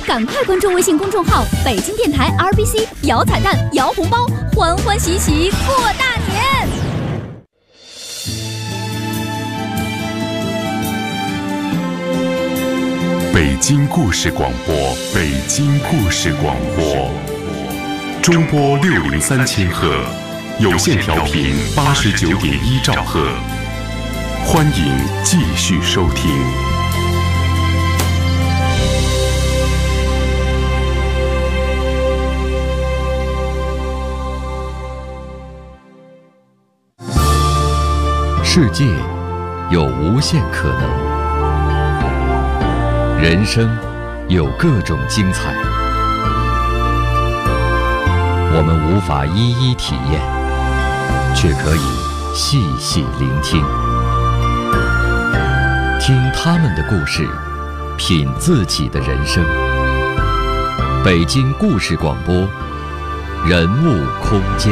赶快关注微信公众号北京电台 RBC， 摇彩蛋，摇红包，欢欢喜喜过大年。 北京故事广播，北京故事广播，中波603千赫，有线调频89.1兆赫，欢迎继续收听。 世界有无限可能，人生有各种精彩，我们无法一一体验，却可以细细聆听，听他们的故事，品自己的人生。北京故事广播，人物空间。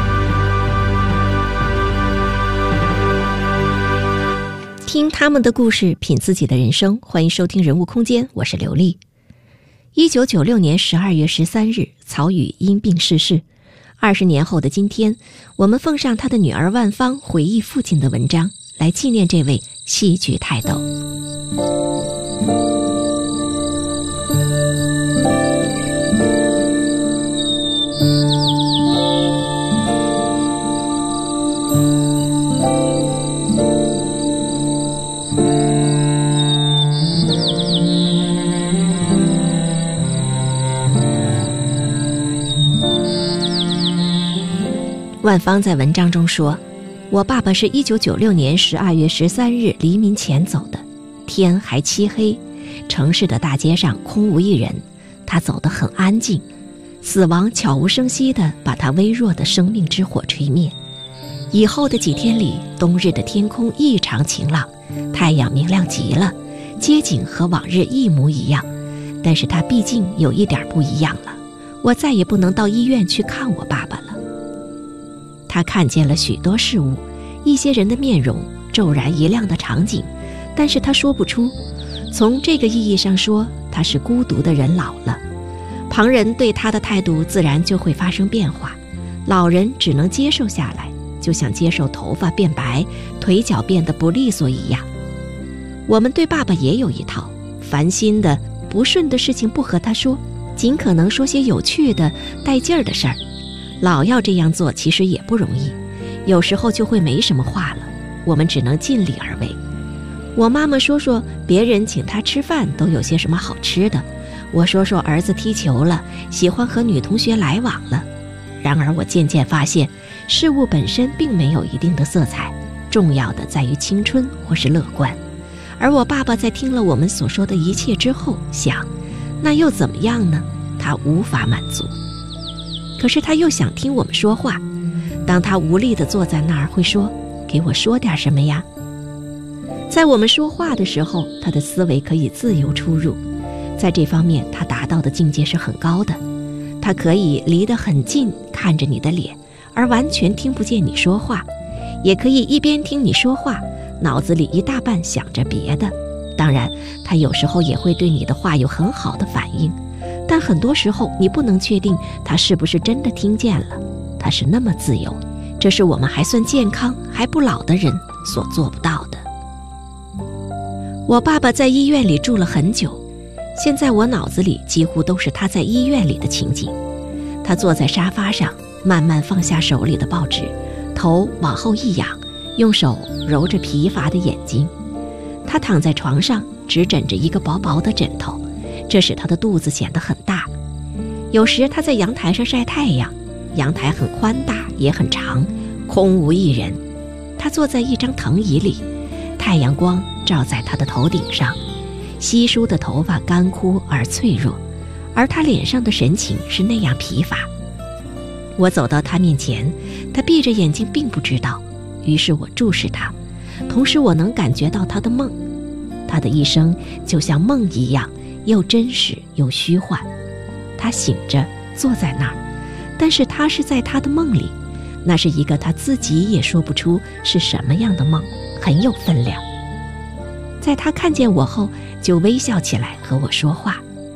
听他们的故事，品自己的人生。欢迎收听人物空间，我是刘丽。1996年12月13日，曹禺因病逝世。20年后的今天，我们奉上他的女儿万芳回忆父亲的文章，来纪念这位戏剧泰斗。万芳在文章中说，我爸爸是1996年12月13日黎明前走的，天还漆黑，城市的大街上空无一人，他走得很安静，死亡悄无声息地把他微弱的生命之火吹灭。以后的几天里，冬日的天空异常晴朗，太阳明亮极了，街景和往日一模一样，但是他毕竟有一点不一样了，我再也不能到医院去看我爸爸了。他看见了许多事物，一些人的面容，骤然一亮的场景，但是他说不出。从这个意义上说，他是孤独的人老了，旁人对他的态度自然就会发生变化，老人只能接受下来，就像接受头发变白，腿脚变得不利索一样。我们对爸爸也有一套，烦心的不顺的事情不和他说，尽可能说些有趣的带劲儿的事儿。老要这样做其实也不容易，有时候就会没什么话了，我们只能尽力而为。我妈妈说说别人请她吃饭都有些什么好吃的，我说说儿子踢球了，喜欢和女同学来往了。然而我渐渐发现，事物本身并没有一定的色彩，重要的在于青春或是乐观。而我爸爸在听了我们所说的一切之后想，那又怎么样呢？他无法满足。可是他又想听我们说话，当他无力地坐在那儿，会说，给我说点什么呀？在我们说话的时候，他的思维可以自由出入，在这方面他达到的境界是很高的。他可以离得很近，看着你的脸，而完全听不见你说话，也可以一边听你说话，脑子里一大半想着别的。当然，他有时候也会对你的话有很好的反应，但很多时候你不能确定他是不是真的听见了。他是那么自由，这是我们还算健康还不老的人所做不到的。我爸爸在医院里住了很久，现在我脑子里几乎都是他在医院里的情景。他坐在沙发上，慢慢放下手里的报纸，头往后一仰，用手揉着疲乏的眼睛。他躺在床上，只枕着一个薄薄的枕头，这使他的肚子显得很大。有时他在阳台上晒太阳，阳台很宽大也很长，空无一人。他坐在一张藤椅里，太阳光照在他的头顶上，稀疏的头发干枯而脆弱，而他脸上的神情是那样疲乏。我走到他面前，他闭着眼睛并不知道，于是我注视他，同时我能感觉到他的梦。他的一生就像梦一样，又真实又虚幻。他醒着坐在那儿，但是他是在他的梦里，那是一个他自己也说不出是什么样的梦，很有分量。在他看见我后，就微笑起来和我说话。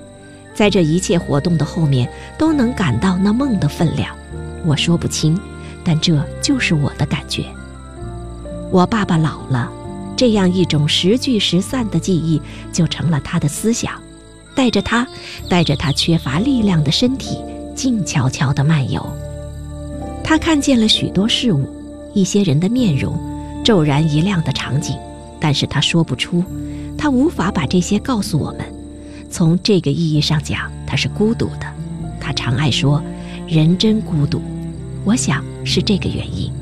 在这一切活动的后面，都能感到那梦的分量。我说不清，但这就是我的感觉。我爸爸老了，这样一种时聚时散的记忆就成了他的思想，带着他缺乏力量的身体静悄悄地漫游。他看见了许多事物，一些人的面容，骤然一亮的场景，但是他说不出，他无法把这些告诉我们。从这个意义上讲，他是孤独的。他常爱说人真孤独，我想是这个原因。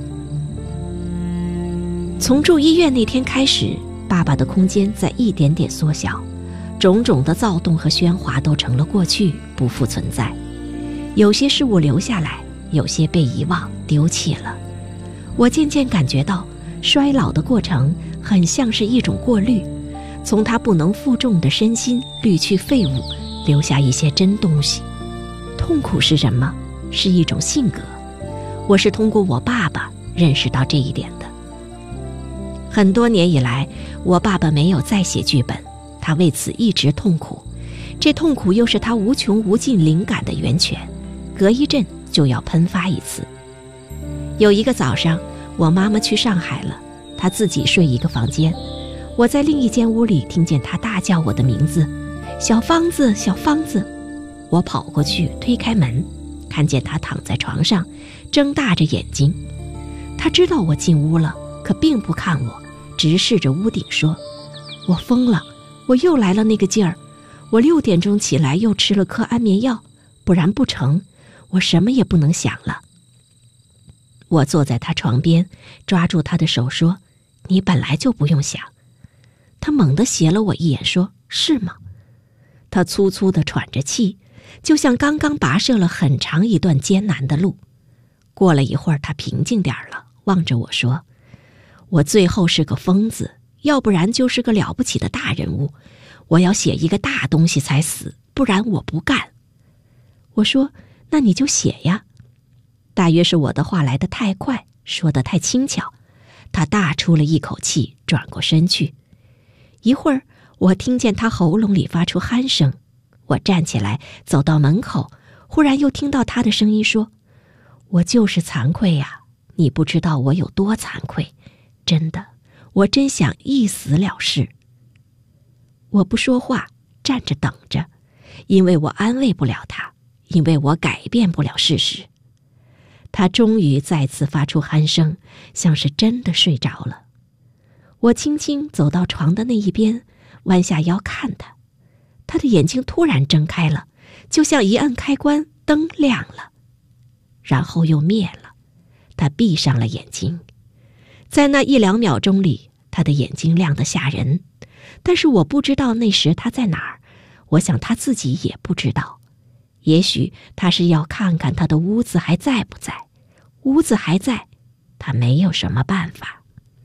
从住医院那天开始，爸爸的空间在一点点缩小，种种的躁动和喧哗都成了过去，不复存在。有些事物留下来，有些被遗忘丢弃了。我渐渐感觉到衰老的过程很像是一种过滤，从他不能负重的身心滤去废物，留下一些真东西。痛苦是什么？是一种性格。我是通过我爸爸认识到这一点的。很多年以来，我爸爸没有再写剧本，他为此一直痛苦。这痛苦又是他无穷无尽灵感的源泉，隔一阵就要喷发一次。有一个早上，我妈妈去上海了，她自己睡一个房间，我在另一间屋里听见她大叫我的名字，小芳子，小芳子。我跑过去推开门，看见她躺在床上，睁大着眼睛。她知道我进屋了，可并不看我，直视着屋顶说：我疯了，我又来了那个劲儿，我6点钟起来又吃了颗安眠药，不然不成，我什么也不能想了。我坐在他床边，抓住他的手说：你本来就不用想。他猛地斜了我一眼说：是吗？他粗粗地喘着气，就像刚刚跋涉了很长一段艰难的路。过了一会儿，他平静点了，望着我说：我最后是个疯子，要不然就是个了不起的大人物，我要写一个大东西才死，不然我不干。我说：那你就写呀。大约是我的话来得太快，说得太轻巧，他大出了一口气，转过身去。一会儿，我听见他喉咙里发出鼾声，我站起来走到门口，忽然又听到他的声音说：我就是惭愧呀，你不知道我有多惭愧，真的，我真想一死了事。我不说话，站着等着，因为我安慰不了他，因为我改变不了事实。他终于再次发出鼾声，像是真的睡着了。我轻轻走到床的那一边，弯下腰看他，他的眼睛突然睁开了，就像一按开关，灯亮了，然后又灭了。他闭上了眼睛，在那1、2秒钟里，他的眼睛亮得吓人，但是我不知道那时他在哪儿，我想他自己也不知道。也许他是要看看他的屋子还在不在，屋子还在，他没有什么办法。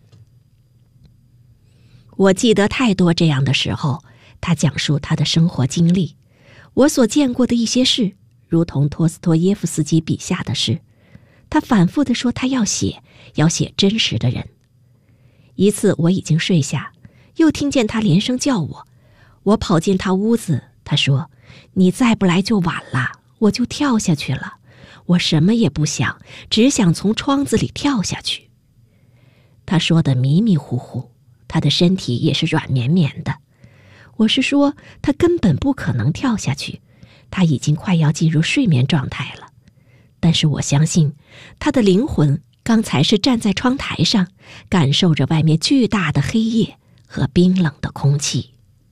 我记得太多这样的时候，他讲述他的生活经历，我所见过的一些事，如同托斯托耶夫斯基笔下的事。他反复地说他要写真实的人。一次我已经睡下，又听见他连声叫我，我跑进他屋子，他说：你再不来就晚了，我就跳下去了。我什么也不想，只想从窗子里跳下去。他说得迷迷糊糊，他的身体也是软绵绵的。我是说，他根本不可能跳下去，他已经快要进入睡眠状态了。但是我相信，他的灵魂刚才是站在窗台上，感受着外面巨大的黑夜和冰冷的空气。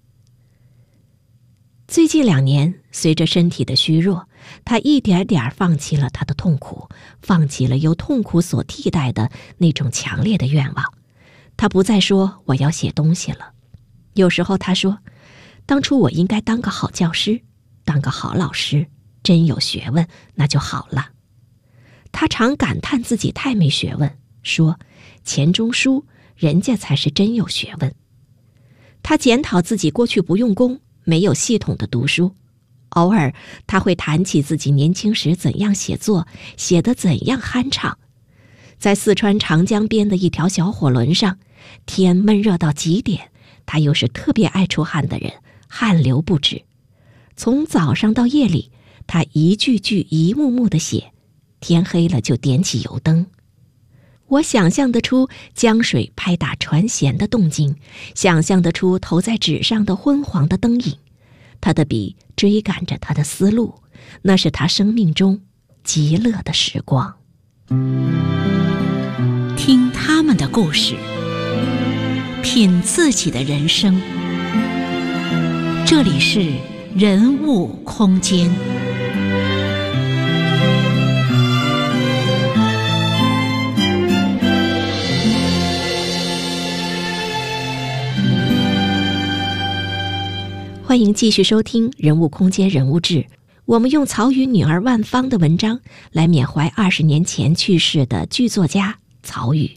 最近2年，随着身体的虚弱，他一点点放弃了他的痛苦，放弃了由痛苦所替代的那种强烈的愿望。他不再说我要写东西了。有时候他说，当初我应该当个好教师，当个好老师，真有学问，那就好了。他常感叹自己太没学问，说钱钟书人家才是真有学问。他检讨自己过去不用功，没有系统的读书。偶尔他会谈起自己年轻时怎样写作，写得怎样酣畅。在四川长江边的一条小火轮上，天闷热到极点，他又是特别爱出汗的人，汗流不止。 从早上到夜里，他一句句一幕幕地写，天黑了就点起油灯。我想象得出江水拍打船舷的动静，想象得出投在纸上的昏黄的灯影。他的笔追赶着他的思路，那是他生命中极乐的时光。 听他们的故事，品自己的人生。这里是人物空间。 欢迎继续收听人物空间人物志。我们用曹禺女儿万芳的文章来缅怀20年前去世的剧作家曹禺。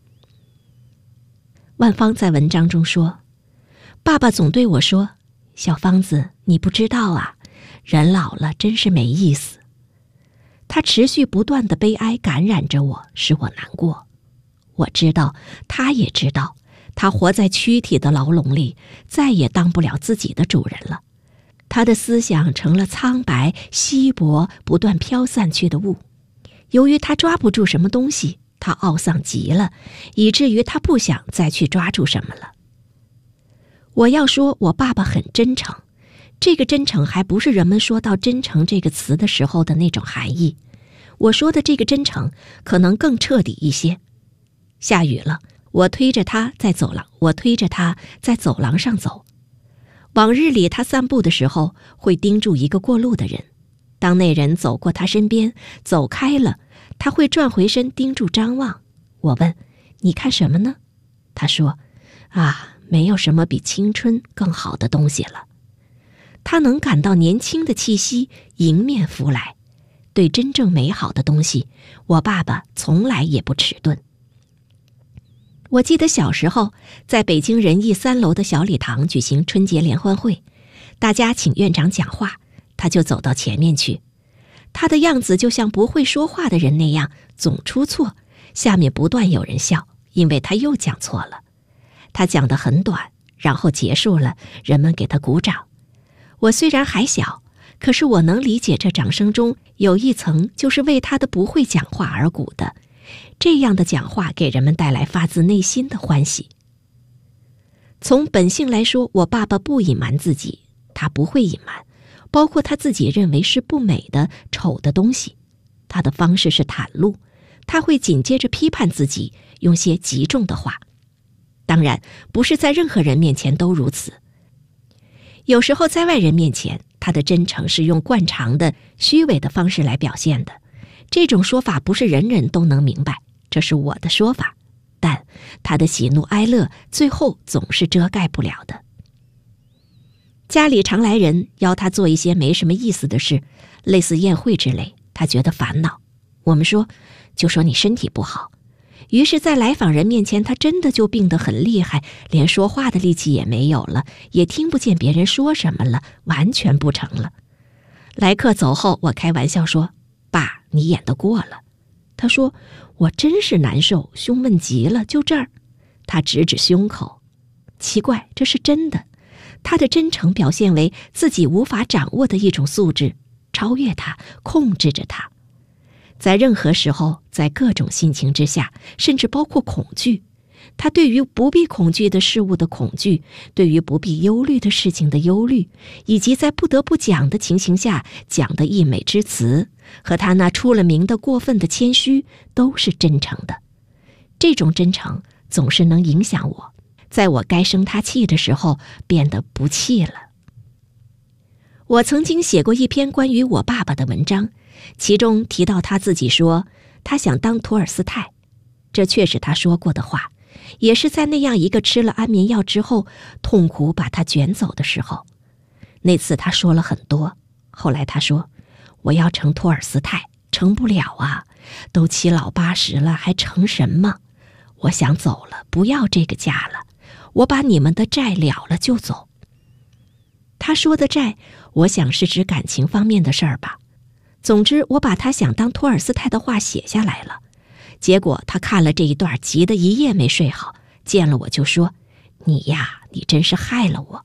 万芳在文章中说，爸爸总对我说，小芳子，你不知道啊，人老了真是没意思。他持续不断的悲哀感染着我，使我难过。我知道，他也知道，他活在躯体的牢笼里，再也当不了自己的主人了。他的思想成了苍白、稀薄、不断飘散去的雾。由于他抓不住什么东西，他懊丧极了，以至于他不想再去抓住什么了。我要说，我爸爸很真诚，这个真诚还不是人们说到真诚这个词的时候的那种含义。我说的这个真诚可能更彻底一些。下雨了，我推着他在走廊上走。往日里他散步的时候会盯住一个过路的人，当那人走过他身边走开了，他会转回身盯住张望。我问，你看什么呢？他说，没有什么比青春更好的东西了。他能感到年轻的气息迎面拂来。对真正美好的东西，我爸爸从来也不迟钝。我记得小时候在北京仁义3楼的小礼堂举行春节联欢会，大家请院长讲话，他就走到前面去。他的样子就像不会说话的人那样，总出错，下面不断有人笑，因为他又讲错了。他讲得很短，然后结束了，人们给他鼓掌。我虽然还小，可是我能理解这掌声中有一层就是为他的不会讲话而鼓的。这样的讲话给人们带来发自内心的欢喜。从本性来说，我爸爸不隐瞒自己，他不会隐瞒，包括他自己认为是不美的、丑的东西。他的方式是袒露，他会紧接着批判自己，用些极重的话。当然，不是在任何人面前都如此。有时候在外人面前，他的真诚是用惯常的、虚伪的方式来表现的。这种说法不是人人都能明白，这是我的说法，但他的喜怒哀乐最后总是遮盖不了的。家里常来人邀他做一些没什么意思的事，类似宴会之类，他觉得烦恼。我们说，就说你身体不好。于是在来访人面前，他真的就病得很厉害，连说话的力气也没有了，也听不见别人说什么了，完全不成了。来客走后，我开玩笑说，爸，你演得过了。他说，我真是难受，胸闷极了，就这儿。他指指胸口。奇怪，这是真的。他的真诚表现为自己无法掌握的一种素质，超越他，控制着他。在任何时候，在各种心情之下，甚至包括恐惧，他对于不必恐惧的事物的恐惧，对于不必忧虑的事情的忧虑，以及在不得不讲的情形下讲的溢美之词，和他那出了名的过分的谦虚，都是真诚的。这种真诚总是能影响我，在我该生他气的时候变得不气了。我曾经写过一篇关于我爸爸的文章，其中提到他自己说他想当托尔斯泰，这确是他说过的话，也是在那样一个吃了安眠药之后痛苦把他卷走的时候。那次他说了很多，后来他说，我要成托尔斯泰，成不了啊，都7老80了，还成什么？我想走了，不要这个家了，我把你们的债了了就走。他说的债，我想是指感情方面的事儿吧。总之，我把他想当托尔斯泰的话写下来了。结果他看了这一段，急得一夜没睡好，见了我就说，你呀，你真是害了我。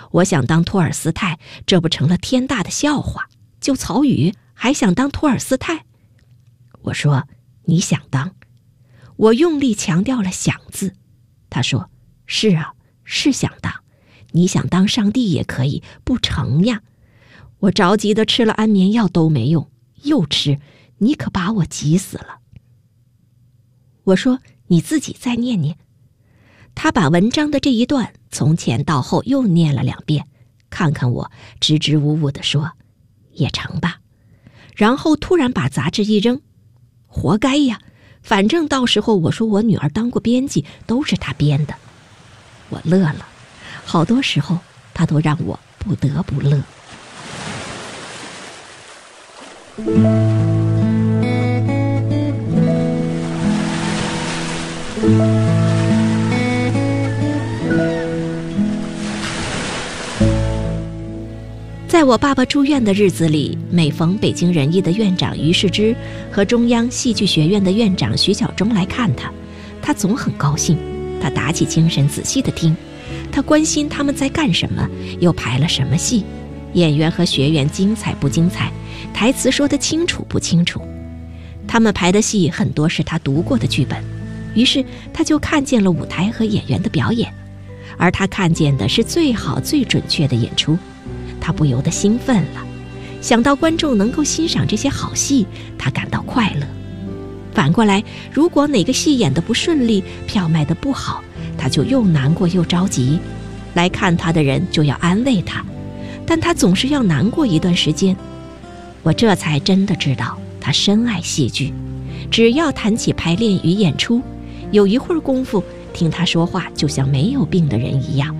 我想当托尔斯泰，这不成了天大的笑话？就曹禺还想当托尔斯泰？我说，你想当。我用力强调了想字。他说，是啊，是想当。你想当上帝也可以，不成呀。我着急的吃了安眠药都没用，又吃，你可把我急死了。我说，你自己再念念。他把文章的这一段从前到后又念了2遍，看看我，支支吾吾地说，也成吧。然后突然把杂志一扔，活该呀，反正到时候我说我女儿当过编辑，都是她编的。我乐了，好多时候她都让我不得不乐。在我爸爸住院的日子里，每逢北京人艺的院长于世之和中央戏剧学院的院长徐小忠来看他，他总很高兴。他打起精神仔细地听，他关心他们在干什么，又排了什么戏，演员和学员精彩不精彩，台词说得清楚不清楚。他们排的戏很多是他读过的剧本，于是他就看见了舞台和演员的表演，而他看见的是最好最准确的演出。他不由得兴奋了，想到观众能够欣赏这些好戏，他感到快乐。反过来，如果哪个戏演得不顺利，票卖得不好，他就又难过又着急。来看他的人就要安慰他，但他总是要难过一段时间。我这才真的知道他深爱戏剧，只要谈起排练与演出，有一会儿功夫，听他说话就像没有病的人一样。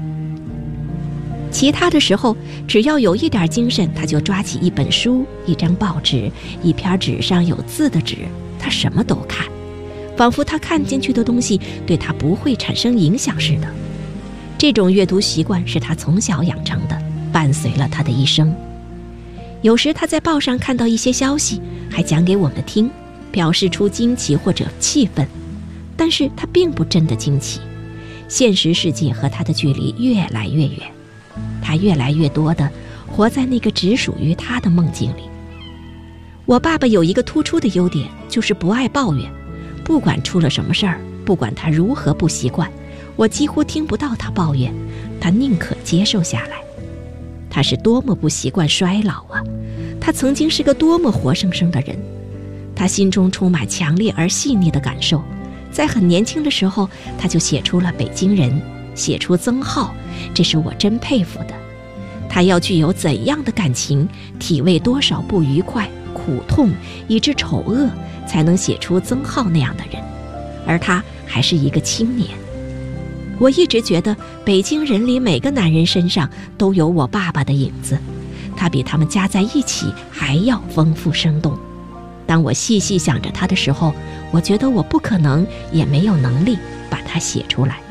其他的时候，只要有一点精神，他就抓起一本书、一张报纸、一篇纸上有字的纸，他什么都看，仿佛他看进去的东西对他不会产生影响似的。这种阅读习惯是他从小养成的，伴随了他的一生。有时他在报上看到一些消息，还讲给我们听，表示出惊奇或者气愤，但是他并不真的惊奇。现实世界和他的距离越来越远，他越来越多地活在那个只属于他的梦境里。我爸爸有一个突出的优点，就是不爱抱怨。不管出了什么事儿，不管他如何不习惯，我几乎听不到他抱怨，他宁可接受下来。他是多么不习惯衰老啊！他曾经是个多么活生生的人，他心中充满强烈而细腻的感受。在很年轻的时候，他就写出了《北京人》，写出曾浩，这是我真佩服的。他要具有怎样的感情，体味多少不愉快、苦痛，以致丑恶，才能写出曾浩那样的人。而他还是一个青年。我一直觉得北京人里每个男人身上都有我爸爸的影子，他比他们加在一起还要丰富生动。当我细细想着他的时候，我觉得我不可能也没有能力把他写出来。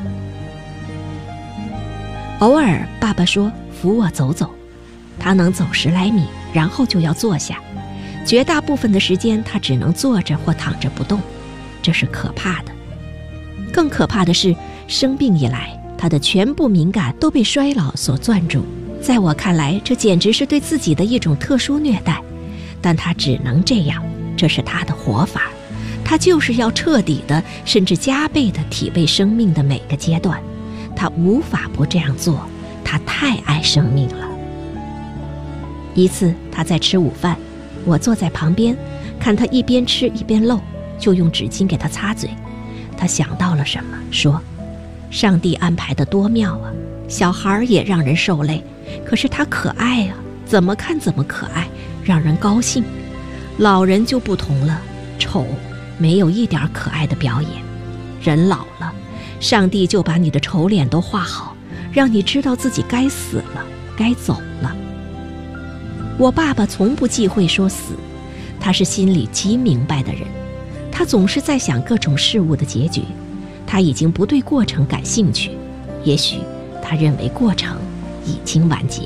偶尔爸爸说扶我走走，他能走10来米，然后就要坐下，绝大部分的时间他只能坐着或躺着不动，这是可怕的。更可怕的是，生病以来，他的全部敏感都被衰老所攥住。在我看来，这简直是对自己的一种特殊虐待，但他只能这样，这是他的活法。他就是要彻底的，甚至加倍的体味生命的每个阶段。他无法不这样做，他太爱生命了。一次他在吃午饭，我坐在旁边，看他一边吃一边漏，就用纸巾给他擦嘴。他想到了什么，说：上帝安排的多妙啊，小孩也让人受累，可是他可爱啊，怎么看怎么可爱，让人高兴。老人就不同了，丑，没有一点可爱的表演。人老了，上帝就把你的丑脸都画好，让你知道自己该死了，该走了。我爸爸从不忌讳说死，他是心里极明白的人，他总是在想各种事物的结局，他已经不对过程感兴趣，也许他认为过程已经完结。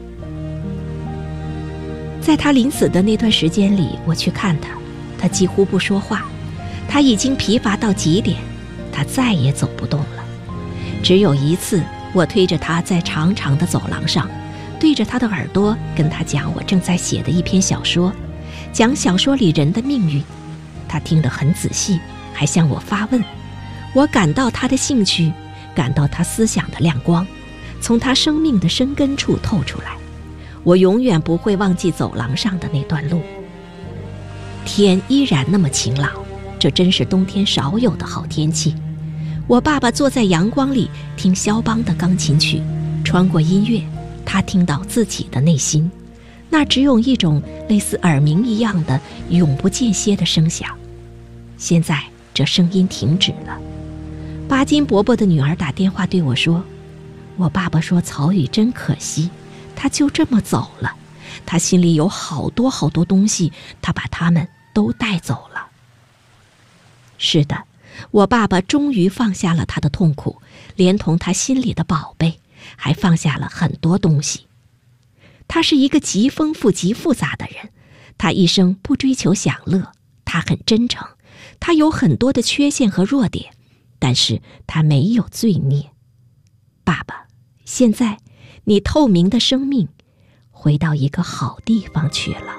在他临死的那段时间里，我去看他，他几乎不说话，他已经疲乏到极点，他再也走不动了。只有一次， 我推着他在长长的走廊上，对着他的耳朵跟他讲我正在写的一篇小说，讲小说里人的命运。他听得很仔细，还向我发问。我感到他的兴趣，感到他思想的亮光，从他生命的深根处透出来。我永远不会忘记走廊上的那段路。天依然那么晴朗，这真是冬天少有的好天气。我爸爸坐在阳光里听肖邦的钢琴曲，穿过音乐，他听到自己的内心，那只有一种类似耳鸣一样的永不间歇的声响。现在这声音停止了。巴金伯伯的女儿打电话对我说，我爸爸说曹禺真可惜，他就这么走了，他心里有好多好多东西，他把他们都带走了。是的，我爸爸终于放下了他的痛苦，连同他心里的宝贝，还放下了很多东西。他是一个极丰富极复杂的人，他一生不追求享乐，他很真诚，他有很多的缺陷和弱点，但是他没有罪孽。爸爸，现在你透明的生命回到一个好地方去了。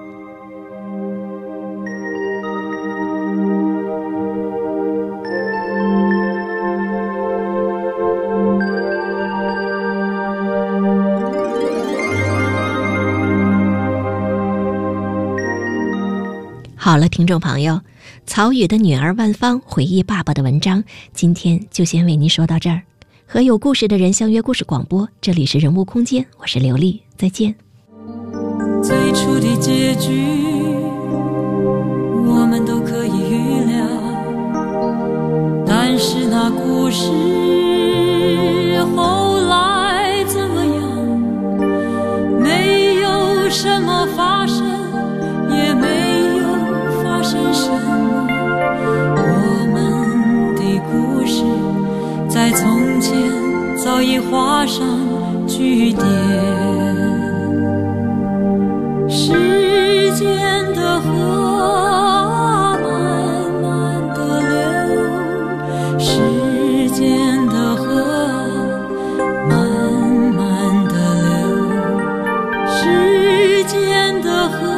好了，听众朋友，曹禺的女儿万芳回忆爸爸的文章，今天就先为您说到这儿。和有故事的人相约故事广播，这里是人物空间，我是刘丽，再见。 最初的结局我们都可以预料，但是那故事后来怎么样，没有什么发生，也没有发生什么，我们的故事在从前早已画上句点。时间的河慢慢地流，时间的河慢慢地流，时间的河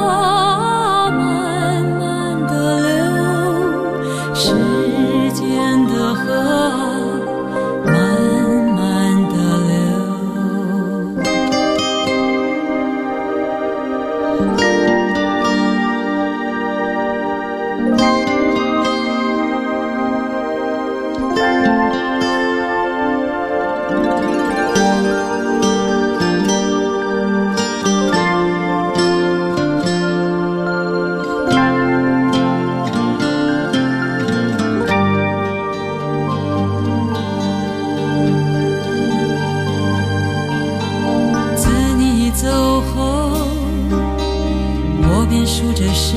慢慢地流，时间的河慢慢地流。数着时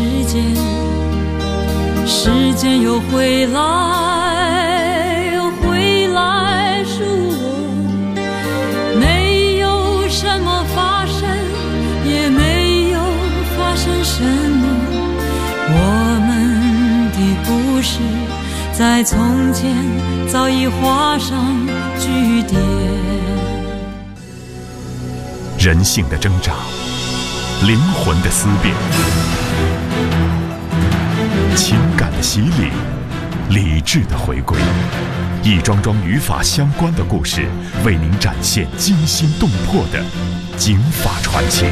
间又回来数我，没有什么发生，也没有发生什么，我们的故事在从前早已画上句点。 人性的挣扎，灵魂的思辨，情感的洗礼，理智的回归，一桩桩与法相关的故事，为您展现惊心动魄的警法传奇。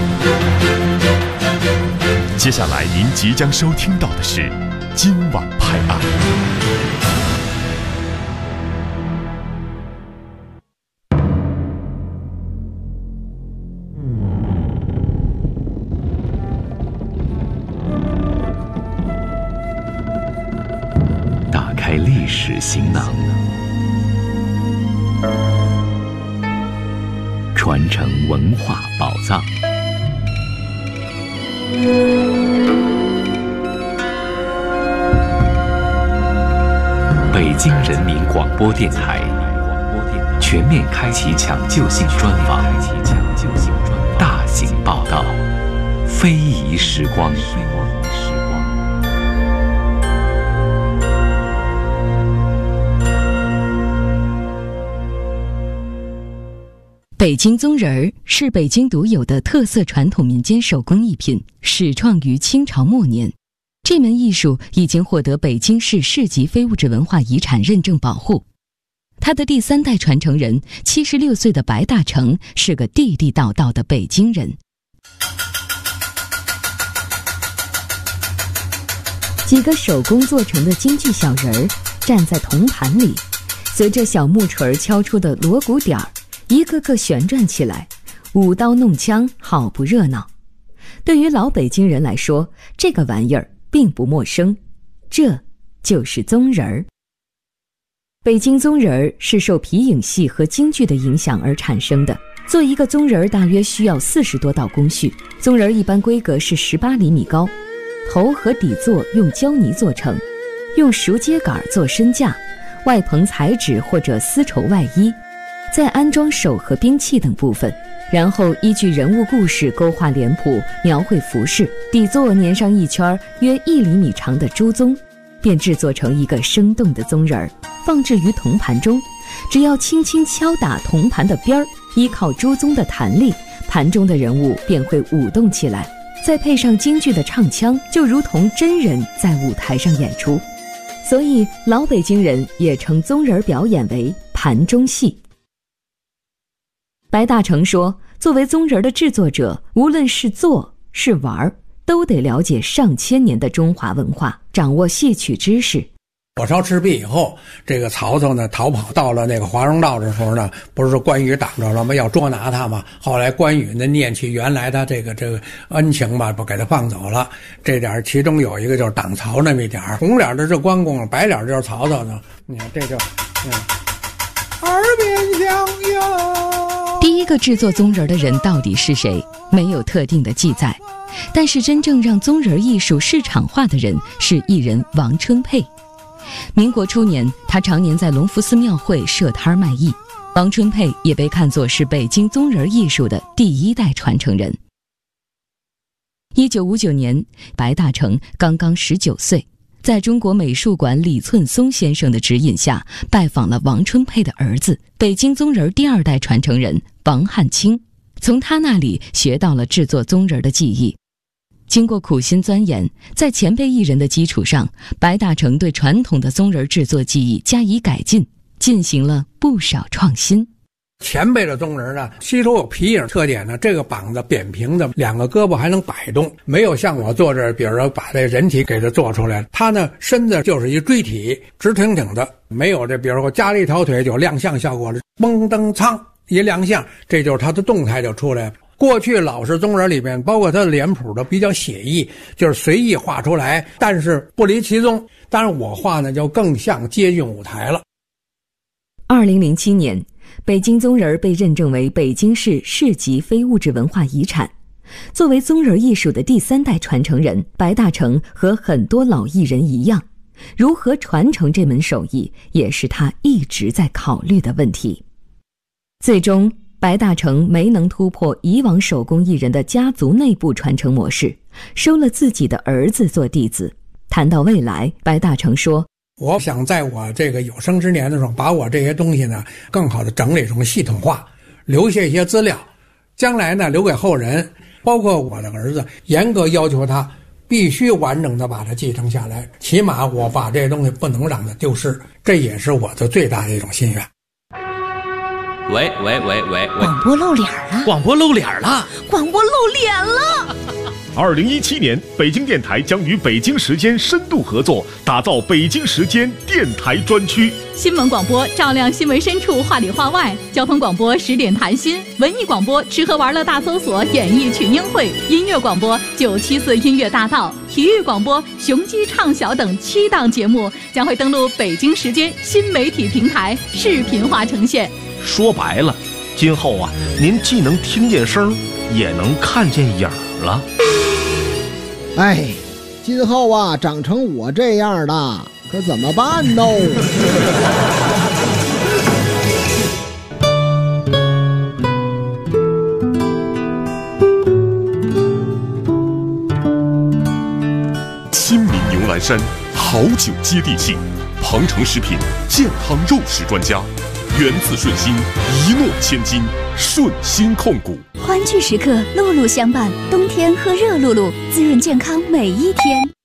接下来您即将收听到的是今晚拍案。 历史行囊，传承文化宝藏。北京人民广播电台全面开启抢救性专访，大型报道，非遗时光。 北京棕人儿是北京独有的特色传统民间手工艺品，始创于清朝末年。这门艺术已经获得北京市市级非物质文化遗产认证保护。他的第3代传承人76岁的白大成是个地地道道的北京人。几个手工做成的京剧小人儿站在铜盘里，随着小木锤敲出的锣鼓点儿，一个个旋转起来，舞刀弄枪，好不热闹。对于老北京人来说，这个玩意儿并不陌生，这就是棕人儿。北京棕人儿是受皮影戏和京剧的影响而产生的。做一个棕人儿大约需要40多道工序。棕人儿一般规格是18厘米高，头和底座用胶泥做成，用熟秸秆做身架，外棚彩纸或者丝绸外衣，再安装手和兵器等部分，然后依据人物故事勾画脸谱，描绘服饰，底座粘上一圈约1厘米长的猪鬃，便制作成一个生动的棕人儿，放置于铜盘中。只要轻轻敲打铜盘的边儿，依靠猪鬃的弹力，盘中的人物便会舞动起来，再配上京剧的唱腔，就如同真人在舞台上演出。所以老北京人也称棕人表演为盘中戏。白大成说，作为棕人的制作者，无论是做是玩，都得了解上千年的中华文化，掌握戏曲知识。 火烧赤壁以后，这个曹操呢逃跑到了那个华容道的时候呢，不是关羽挡着了吗？要捉拿他嘛。后来关羽呢念起原来他这个恩情嘛，不给他放走了。这点其中有一个就是挡曹那么一点，红脸的是关公，白脸就是曹操呢。你看这就，耳边相拥。 第一个制作棕人的人到底是谁？没有特定的记载。但是真正让棕人艺术市场化的人是艺人王春佩。民国初年，他常年在隆福寺庙会设摊卖艺。王春佩也被看作是北京棕人艺术的第1代传承人。1959年，白大成刚刚19岁，在中国美术馆李寸松先生的指引下，拜访了王春佩的儿子，北京棕人第2代传承人王汉卿，从他那里学到了制作棕人的技艺。经过苦心钻研，在前辈艺人的基础上，白大成对传统的棕人制作技艺加以改进，进行了不少创新。 前辈的棕人呢，吸收有皮影特点呢，这个膀子扁平的，2个胳膊还能摆动，没有像我做这，比如说把这人体给它做出来，他呢身子就是一锥体，直挺挺的，没有这，比如说加了一条腿就亮相效果了，嘣噔苍一亮相，这就是他的动态就出来了。过去老式棕人里面，包括他的脸谱都比较写意，就是随意画出来，但是不离其宗。当然我画呢就更像接近舞台了。 2007年，北京棕人被认证为北京市市级非物质文化遗产。作为棕人艺术的第3代传承人，白大成和很多老艺人一样，如何传承这门手艺，也是他一直在考虑的问题。最终白大成没能突破以往手工艺人的家族内部传承模式，收了自己的儿子做弟子。谈到未来，白大成说， 我想在我这个有生之年的时候，把我这些东西呢更好的整理成系统化，留下一些资料，将来呢留给后人，包括我的儿子，严格要求他必须完整的把它继承下来，起码我把这些东西不能让它丢失，这也是我的最大的一种心愿。 喂， 广播露脸了！ 广播露脸了！ 广播露脸了 ！2017年，北京电台将与北京时间深度合作，打造北京时间电台专区。 新闻广播照亮新闻深处，话里话外；交通广播10点谈心；文艺广播吃喝玩乐大搜索，演艺群英会；音乐广播974音乐大道；体育广播雄鸡唱晓等7档节目将会登陆北京时间新媒体平台，视频化呈现。 说白了，今后啊，您既能听见声，也能看见影儿了。 哎，今后啊，长成我这样的，可怎么办呢？ 亲民牛栏山好酒接地气，鹏城食品健康肉食专家， 源自顺心，一诺千金，顺心控股。 欢聚时刻，露露相伴，冬天喝热露露，滋润健康每一天。